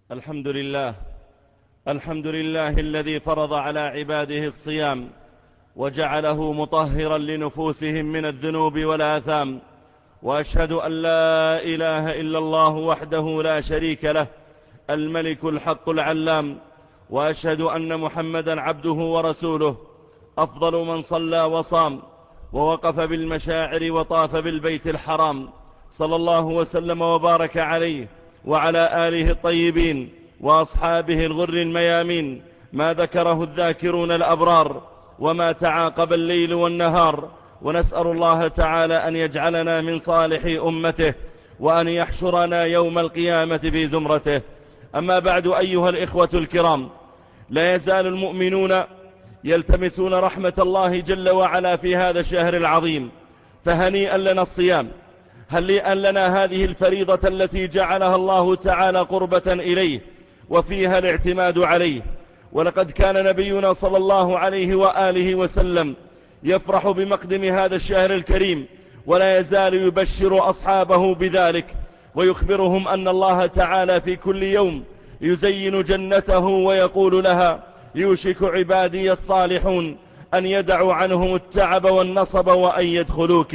الحمد لله. الحمد لله الذي فرض على عباده الصيام وجعله مطهرا لنفوسهم من الذنوب والآثام، وأشهد أن لا إله إلا الله وحده لا شريك له الملك الحق العلام، وأشهد أن محمدا عبده ورسوله أفضل من صلى وصام ووقف بالمشاعر وطاف بالبيت الحرام، صلى الله وسلم وبارك عليه وعلى آله الطيبين وأصحابه الغر الميامين، ما ذكره الذاكرون الأبرار وما تعاقب الليل والنهار. ونسأل الله تعالى أن يجعلنا من صالح أمته وأن يحشرنا يوم القيامة في زمرته. أما بعد، أيها الإخوة الكرام، لا يزال المؤمنون يلتمسون رحمة الله جل وعلا في هذا الشهر العظيم، فهنيئا لنا الصيام، هنيئا لنا هذه الفريضة التي جعلها الله تعالى قربة إليه وفيها الاعتماد عليه. ولقد كان نبينا صلى الله عليه وآله وسلم يفرح بمقدم هذا الشهر الكريم، ولا يزال يبشر أصحابه بذلك ويخبرهم أن الله تعالى في كل يوم يزين جنته ويقول لها: يوشك عبادي الصالحون أن يدعوا عنهم التعب والنصب وأن يدخلوك.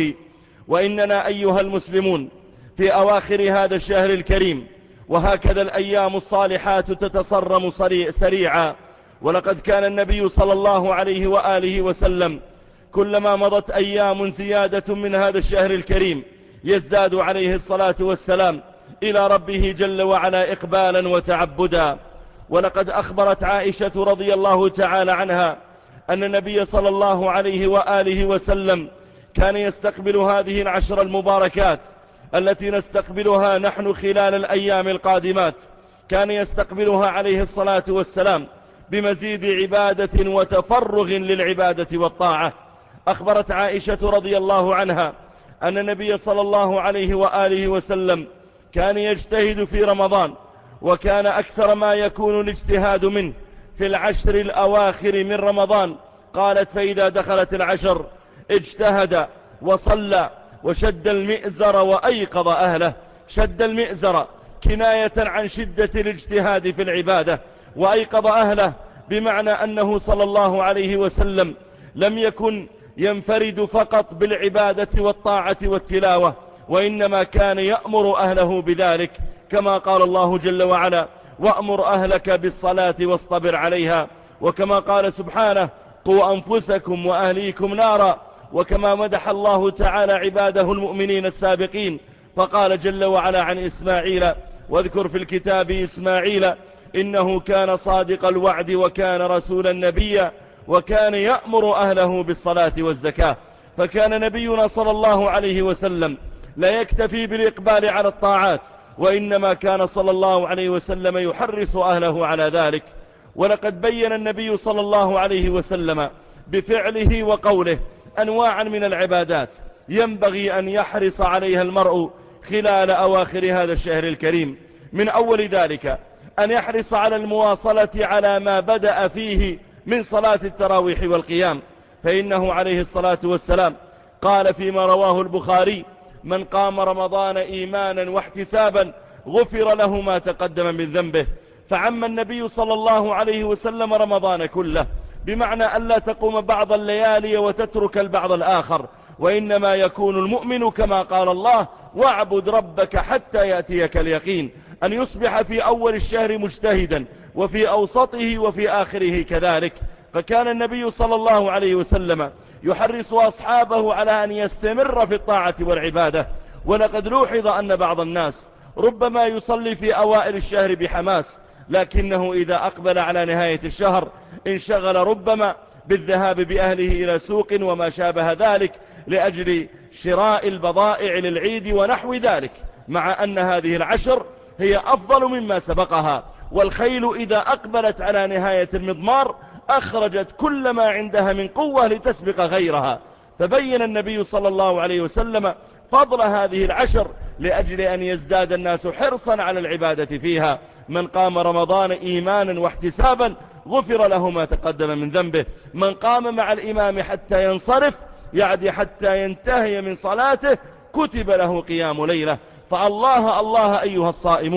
وإننا أيها المسلمون في أواخر هذا الشهر الكريم، وهكذا الأيام الصالحات تتصرم سريعا. ولقد كان النبي صلى الله عليه وآله وسلم كلما مضت أيام زيادة من هذا الشهر الكريم يزداد عليه الصلاة والسلام إلى ربه جل وعلا إقبالا وتعبدا. ولقد أخبرت عائشة رضي الله تعالى عنها أن النبي صلى الله عليه وآله وسلم كان يستقبل هذه العشر المباركات التي نستقبلها نحن خلال الأيام القادمات، كان يستقبلها عليه الصلاة والسلام بمزيد عبادة وتفرغ للعبادة والطاعة. أخبرت عائشة رضي الله عنها أن النبي صلى الله عليه وآله وسلم كان يجتهد في رمضان، وكان أكثر ما يكون الاجتهاد منه في العشر الأواخر من رمضان. قالت: فإذا دخلت العشر اجتهد وصلى وشد المئزر وأيقظ أهله. شد المئزر كناية عن شدة الاجتهاد في العبادة، وأيقظ أهله بمعنى أنه صلى الله عليه وسلم لم يكن ينفرد فقط بالعبادة والطاعة والتلاوة، وإنما كان يأمر أهله بذلك، كما قال الله جل وعلا: وأمر أهلك بالصلاة واصطبر عليها. وكما قال سبحانه: قوا أنفسكم وأهليكم نارا. وكما مدح الله تعالى عباده المؤمنين السابقين فقال جل وعلا عن إسماعيل: واذكر في الكتاب إسماعيل إنه كان صادق الوعد وكان رسولا نبيا وكان يأمر أهله بالصلاة والزكاة. فكان نبينا صلى الله عليه وسلم لا يكتفي بالإقبال على الطاعات، وإنما كان صلى الله عليه وسلم يحرص أهله على ذلك. ولقد بين النبي صلى الله عليه وسلم بفعله وقوله أنواعا من العبادات ينبغي أن يحرص عليها المرء خلال أواخر هذا الشهر الكريم. من أول ذلك أن يحرص على المواصلة على ما بدأ فيه من صلاة التراويح والقيام، فإنه عليه الصلاة والسلام قال فيما رواه البخاري: من قام رمضان إيمانا واحتسابا غفر له ما تقدم من ذنبه. فعم النبي صلى الله عليه وسلم رمضان كله، بمعنى أن لا تقوم بعض الليالي وتترك البعض الآخر، وإنما يكون المؤمن كما قال الله: واعبد ربك حتى يأتيك اليقين. أن يصبح في أول الشهر مجتهدا وفي أوسطه وفي آخره كذلك. فكان النبي صلى الله عليه وسلم يحرص أصحابه على أن يستمر في الطاعة والعبادة. ولقد لوحظ أن بعض الناس ربما يصلي في أوائل الشهر بحماس، لكنه إذا أقبل على نهاية الشهر انشغل ربما بالذهاب بأهله إلى سوق وما شابه ذلك لأجل شراء البضائع للعيد ونحو ذلك، مع أن هذه العشر هي أفضل مما سبقها. والخيل إذا أقبلت على نهاية المضمار أخرجت كل ما عندها من قوة لتسبق غيرها. فبين النبي صلى الله عليه وسلم فضل هذه العشر لأجل أن يزداد الناس حرصا على العبادة فيها. من قام رمضان إيمانا واحتسابا غفر له ما تقدم من ذنبه. من قام مع الإمام حتى ينصرف، يعني حتى ينتهي من صلاته، كتب له قيام ليلة. فالله الله أيها الصائمون،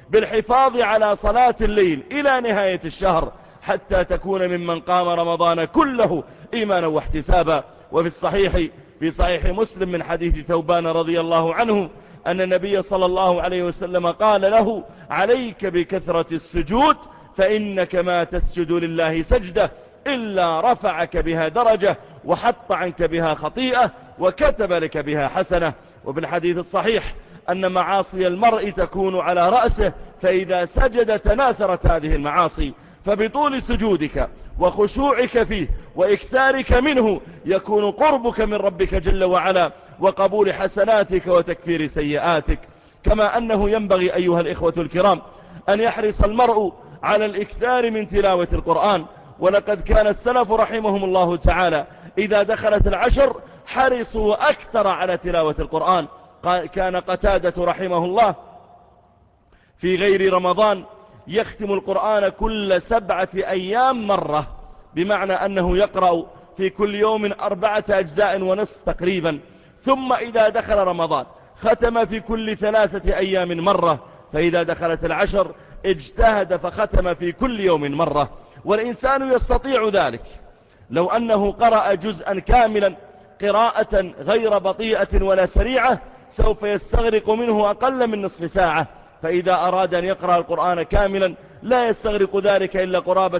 بالحفاظ على صلاة الليل إلى نهاية الشهر حتى تكون ممن قام رمضان كله إيمانا واحتسابا. وفي الصحيح في صحيح مسلم من حديث ثوبان رضي الله عنه أن النبي صلى الله عليه وسلم قال له: عليك بكثرة السجود فإنك ما تسجد لله سجدة إلا رفعك بها درجة وحط عنك بها خطيئة وكتب لك بها حسنة. وفي الحديث الصحيح أن معاصي المرء تكون على رأسه، فإذا سجد تناثرت هذه المعاصي، فبطول سجودك وخشوعك فيه وإكثارك منه يكون قربك من ربك جل وعلا وقبول حسناتك وتكفير سيئاتك. كما أنه ينبغي أيها الإخوة الكرام أن يحرص المرء على الإكثار من تلاوة القرآن. ولقد كان السلف رحمهم الله تعالى إذا دخلت العشر حرصوا أكثر على تلاوة القرآن. كان قتادة رحمه الله في غير رمضان يختم القرآن كل 7 أيام مرة، بمعنى أنه يقرأ في كل يوم 4 أجزاء ونصف تقريبا. ثم إذا دخل رمضان ختم في كل 3 أيام مرة، فإذا دخلت العشر اجتهد فختم في كل يوم مرة. والإنسان يستطيع ذلك لو أنه قرأ جزءا كاملا قراءة غير بطيئة ولا سريعة، سوف يستغرق منه أقل من نصف ساعة. فإذا أراد أن يقرأ القرآن كاملا لا يستغرق ذلك إلا قرابة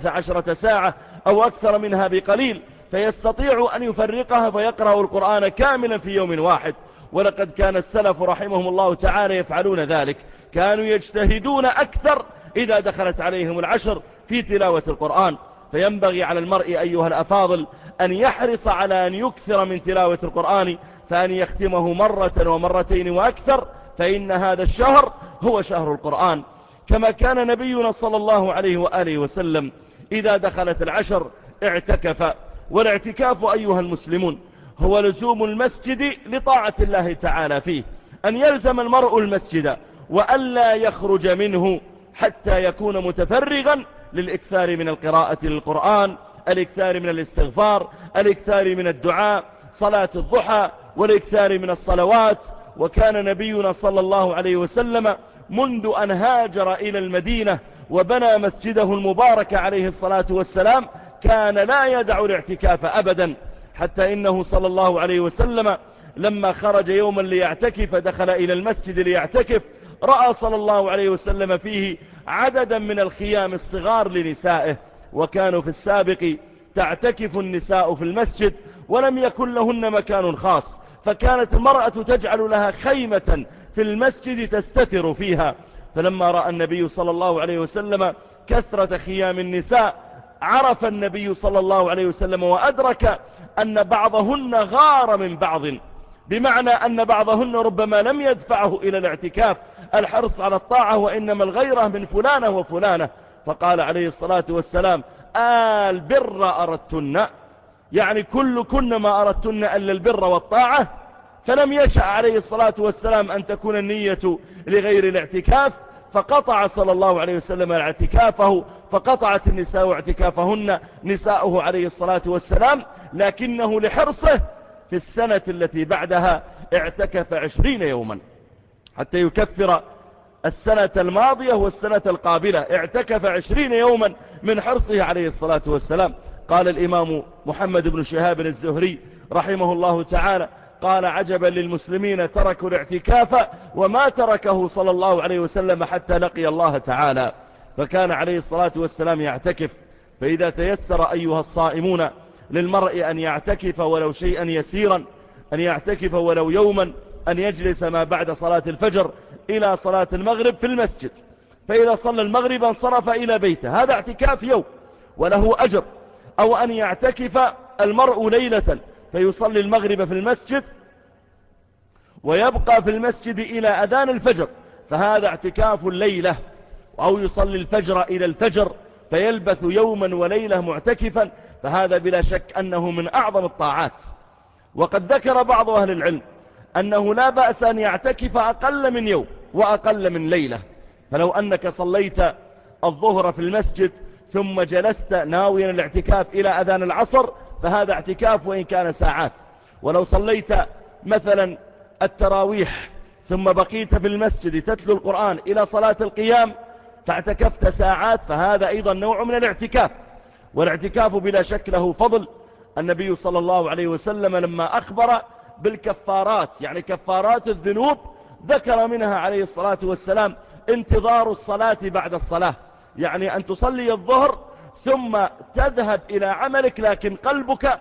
13 ساعة أو أكثر منها بقليل، فيستطيع أن يفرقها فيقرأ القرآن كاملا في يوم واحد. ولقد كان السلف رحمهم الله تعالى يفعلون ذلك، كانوا يجتهدون أكثر إذا دخلت عليهم العشر في تلاوة القرآن. فينبغي على المرء أيها الأفاضل أن يحرص على أن يكثر من تلاوة القرآن، فأن يختمه مرة ومرتين وأكثر، فإن هذا الشهر هو شهر القرآن. كما كان نبينا صلى الله عليه وآله وسلم إذا دخلت العشر اعتكف. والاعتكاف أيها المسلمون هو لزوم المسجد لطاعة الله تعالى فيه، أن يلزم المرء المسجد وألا يخرج منه حتى يكون متفرغا للإكثار من القراءة للقرآن، الإكثار من الاستغفار، الإكثار من الدعاء، صلاة الضحى، والإكثار من الصلوات. وكان نبينا صلى الله عليه وسلم منذ أن هاجر إلى المدينة وبنى مسجده المبارك عليه الصلاة والسلام كان لا يدع الاعتكاف أبدا، حتى إنه صلى الله عليه وسلم لما خرج يوما ليعتكف دخل إلى المسجد ليعتكف، رأى صلى الله عليه وسلم فيه عددا من الخيام الصغار لنسائه، وكانوا في السابق تعتكف النساء في المسجد ولم يكن لهن مكان خاص، فكانت المرأة تجعل لها خيمة في المسجد تستتر فيها. فلما رأى النبي صلى الله عليه وسلم كثرة خيام النساء عرف النبي صلى الله عليه وسلم وأدرك أن بعضهن غار من بعض، بمعنى أن بعضهن ربما لم يدفعه إلى الاعتكاف الحرص على الطاعة، وإنما الغيرة من فلانة وفلانة. فقال عليه الصلاة والسلام: البر أردتن، يعني كن ما أردتن ألا البر والطاعة. فلم يشأ عليه الصلاة والسلام أن تكون النية لغير الاعتكاف، فقطع صلى الله عليه وسلم اعتكافه، فقطعت النساء اعتكافهن نساؤه عليه الصلاة والسلام، لكنه لحرصه في السنة التي بعدها اعتكف 20 يوما حتى يكفر السنة الماضية والسنة القابلة. اعتكف 20 يوما من حرصه عليه الصلاة والسلام. قال الإمام محمد بن شهاب الزهري رحمه الله تعالى: قال: عجبا للمسلمين تركوا الاعتكاف وما تركه صلى الله عليه وسلم حتى لقي الله تعالى. فكان عليه الصلاة والسلام يعتكف. فإذا تيسر أيها الصائمون للمرء أن يعتكف ولو شيئا يسيرا، أن يعتكف ولو يوما، أن يجلس ما بعد صلاة الفجر إلى صلاة المغرب في المسجد، فإذا صلى المغرب انصرف إلى بيته، هذا اعتكاف يوم وله أجر. أو أن يعتكف المرء ليلة فيصلي المغرب في المسجد ويبقى في المسجد إلى أذان الفجر، فهذا اعتكاف الليلة. أو يصلي الفجر إلى الفجر فيلبث يوما وليلة معتكفا، فهذا بلا شك أنه من أعظم الطاعات. وقد ذكر بعض أهل العلم أنه لا بأس أن يعتكف أقل من يوم وأقل من ليلة. فلو أنك صليت الظهر في المسجد ثم جلست ناويا الاعتكاف إلى أذان العصر فهذا اعتكاف وإن كان ساعات. ولو صليت مثلا التراويح ثم بقيت في المسجد تتلو القرآن إلى صلاة القيام فاعتكفت ساعات، فهذا أيضا نوع من الاعتكاف. والاعتكاف بلا شك له فضل. النبي صلى الله عليه وسلم لما أخبر بالكفارات، يعني كفارات الذنوب، ذكر منها عليه الصلاة والسلام انتظار الصلاة بعد الصلاة، يعني أن تصلي الظهر ثم تذهب إلى عملك لكن قلبك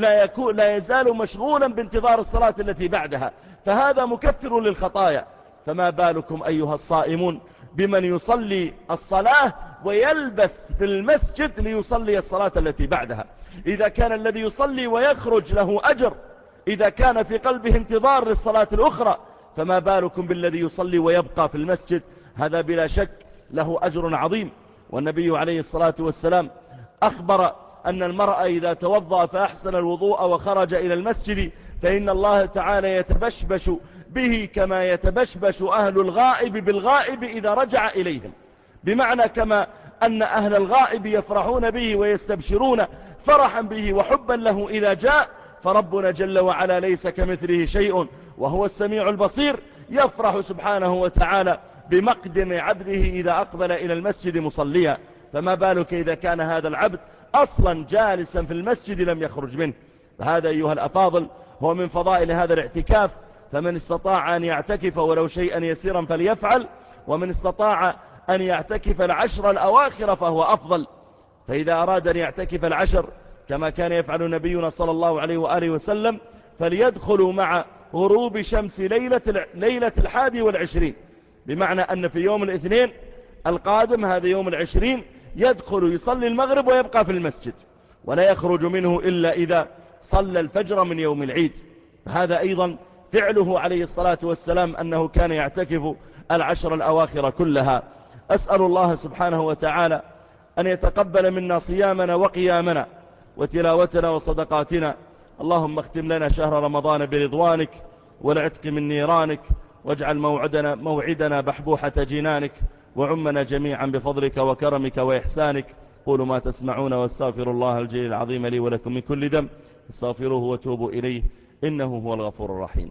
لا يزال مشغولا بانتظار الصلاة التي بعدها، فهذا مكفر للخطايا. فما بالكم أيها الصائمون بمن يصلي الصلاة ويلبث في المسجد ليصلي الصلاة التي بعدها؟ إذا كان الذي يصلي ويخرج له أجر إذا كان في قلبه انتظار للصلاة الأخرى، فما بالكم بالذي يصلي ويبقى في المسجد؟ هذا بلا شك له أجر عظيم. والنبي عليه الصلاة والسلام أخبر أن المرأة إذا توضأ فأحسن الوضوء وخرج إلى المسجد فإن الله تعالى يتبشبش به كما يتبشبش أهل الغائب بالغائب إذا رجع إليهم، بمعنى كما أن أهل الغائب يفرحون به ويستبشرون فرحا به وحبا له إذا جاء، فربنا جل وعلا ليس كمثله شيء وهو السميع البصير، يفرح سبحانه وتعالى بمقدم عبده إذا أقبل إلى المسجد مصليا. فما بالك إذا كان هذا العبد أصلا جالسا في المسجد لم يخرج منه؟ فهذا أيها الأفاضل هو من فضائل هذا الاعتكاف. فمن استطاع أن يعتكف ولو شيئا يسيرا فليفعل، ومن استطاع أن يعتكف العشر الأواخر فهو أفضل. فإذا أراد أن يعتكف العشر كما كان يفعل نبينا صلى الله عليه وآله وسلم فليدخلوا مع غروب شمس ليلة 21، بمعنى أن في يوم الاثنين القادم هذا يوم 20 يدخل يصلي المغرب ويبقى في المسجد ولا يخرج منه إلا إذا صلى الفجر من يوم العيد. هذا أيضا فعله عليه الصلاة والسلام أنه كان يعتكف العشر الأواخر كلها. أسأل الله سبحانه وتعالى أن يتقبل منا صيامنا وقيامنا وتلاوتنا وصدقاتنا. اللهم اختم لنا شهر رمضان برضوانك والعتق من نيرانك، واجعل موعدنا بحبوحة جنانك، وعمنا جميعا بفضلك وكرمك وإحسانك. قولوا ما تسمعون واستغفر الله الجليل العظيم لي ولكم من كل ذنب، استغفروه وتوبوا إليه إنه هو الغفور الرحيم.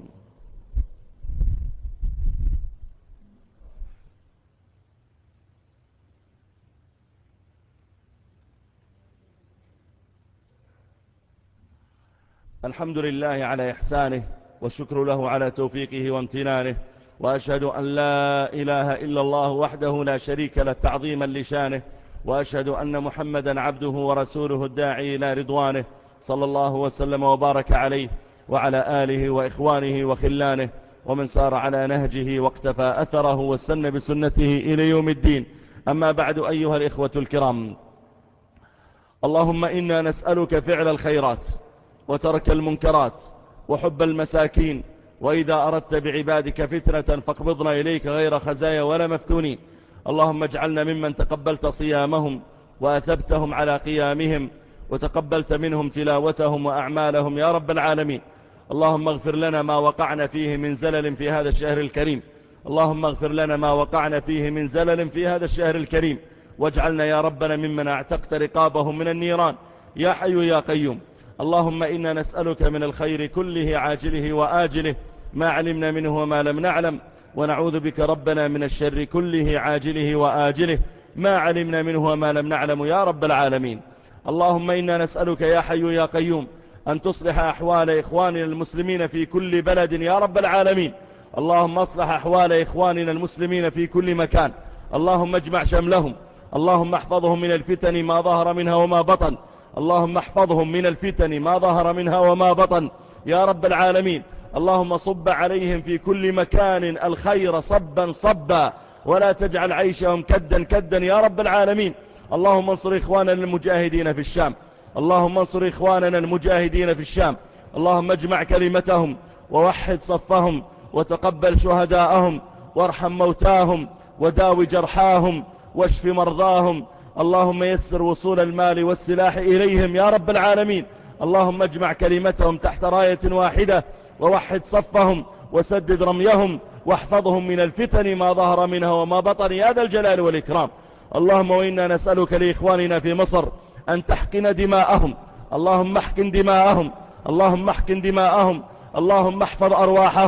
الحمد لله على إحسانه، والشكر له على توفيقه وامتنانه، وأشهد أن لا إله إلا الله وحده لا شريك له تعظيما لشانه، وأشهد أن محمدا عبده ورسوله الداعي إلى رضوانه، صلى الله وسلم وبارك عليه وعلى آله وإخوانه وخلانه ومن سار على نهجه واقتفى أثره واستنى بسنته إلى يوم الدين. أما بعد أيها الإخوة الكرام، اللهم إنا نسألك فعل الخيرات وترك المنكرات وحب المساكين، وإذا أردت بعبادك فتنة فاقبضنا إليك غير خزايا ولا مفتونين. اللهم اجعلنا ممن تقبلت صيامهم وأثبتهم على قيامهم وتقبلت منهم تلاوتهم وأعمالهم يا رب العالمين. اللهم اغفر لنا ما وقعنا فيه من زلل في هذا الشهر الكريم، اللهم اغفر لنا ما وقعنا فيه من زلل في هذا الشهر الكريم، واجعلنا يا ربنا ممن اعتقت رقابهم من النيران يا حي يا قيوم. اللهم إنا نسألك من الخير كله عاجله وآجله ما علمنا منه وما لم نعلم، ونعوذ بك ربنا من الشر كله عاجله وآجله ما علمنا منه وما لم نعلم يا رب العالمين. اللهم إنا نسألك يا حي يا قيوم أن تصلح أحوال إخواننا المسلمين في كل بلد يا رب العالمين. اللهم اصلح أحوال إخواننا المسلمين في كل مكان، اللهم اجمع شملهم، اللهم احفظهم من الفتن ما ظهر منها وما بطن، اللهم احفظهم من الفتن ما ظهر منها وما بطن يا رب العالمين. اللهم صب عليهم في كل مكان الخير صبا صبا، ولا تجعل عيشهم كدا كدا يا رب العالمين. اللهم انصر إخواننا المجاهدين في الشام، اللهم انصر إخواننا المجاهدين في الشام، اللهم اجمع كلمتهم ووحد صفهم وتقبل شهداءهم وارحم موتاهم وداوي جرحاهم واشف مرضاهم. اللهم يسر وصول المال والسلاح إليهم يا رب العالمين. اللهم اجمع كلمتهم تحت راية واحدة ووحد صفهم وسدد رميهم واحفظهم من الفتن ما ظهر منها وما بطن يا ذا الجلال والإكرام. اللهم وإنا نسألك لإخواننا في مصر أن تحقن دماءهم، اللهم احقن دماءهم، اللهم احقن دماءهم، اللهم احفظ أرواحهم،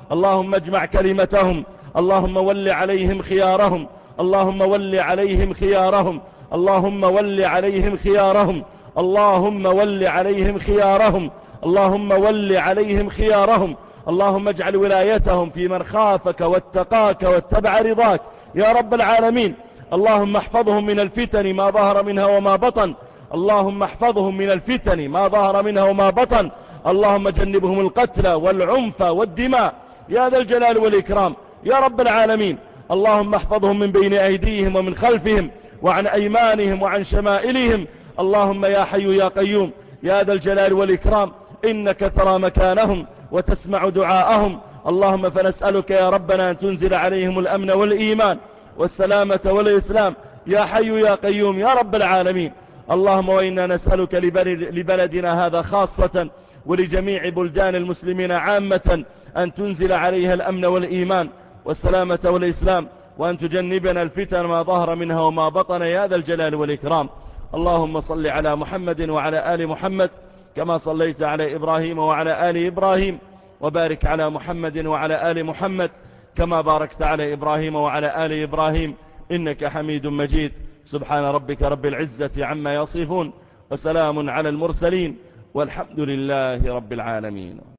اللهم اجمع كلمتهم، اللهم ول عليهم خيارهم، اللهم ول عليهم خيارهم، اللهم ول عليهم خيارهم، اللهم ول عليهم خيارهم، اللهم ول عليهم خيارهم. اللهم اجعل ولايتهم في من خافك واتقاك واتبع رضاك يا رب العالمين. اللهم احفظهم من الفتن ما ظهر منها وما بطن، اللهم احفظهم من الفتن ما ظهر منها وما بطن. اللهم جنبهم القتل والعنف والدماء يا ذا الجلال والإكرام يا رب العالمين. اللهم احفظهم من بين أيديهم ومن خلفهم وعن أيمانهم وعن شمائلهم. اللهم يا حي يا قيوم يا ذا الجلال والإكرام إنك ترى مكانهم وتسمع دعاءهم. اللهم فنسألك يا ربنا أن تنزل عليهم الأمن والإيمان والسلامة والإسلام يا حي يا قيوم يا رب العالمين. اللهم وإنا نسألك لبلدنا هذا خاصة ولجميع بلدان المسلمين عامة أن تنزل عليها الأمن والإيمان والسلامة والإسلام، وأن تجنبنا الفتن ما ظهر منها وما بطن يا ذا الجلال والإكرام. اللهم صل على محمد وعلى آل محمد كما صليت على إبراهيم وعلى آل إبراهيم، وبارك على محمد وعلى آل محمد كما باركت على إبراهيم وعلى آل إبراهيم إنك حميد مجيد. سبحان ربك رب العزة عما يصفون وسلام على المرسلين والحمد لله رب العالمين.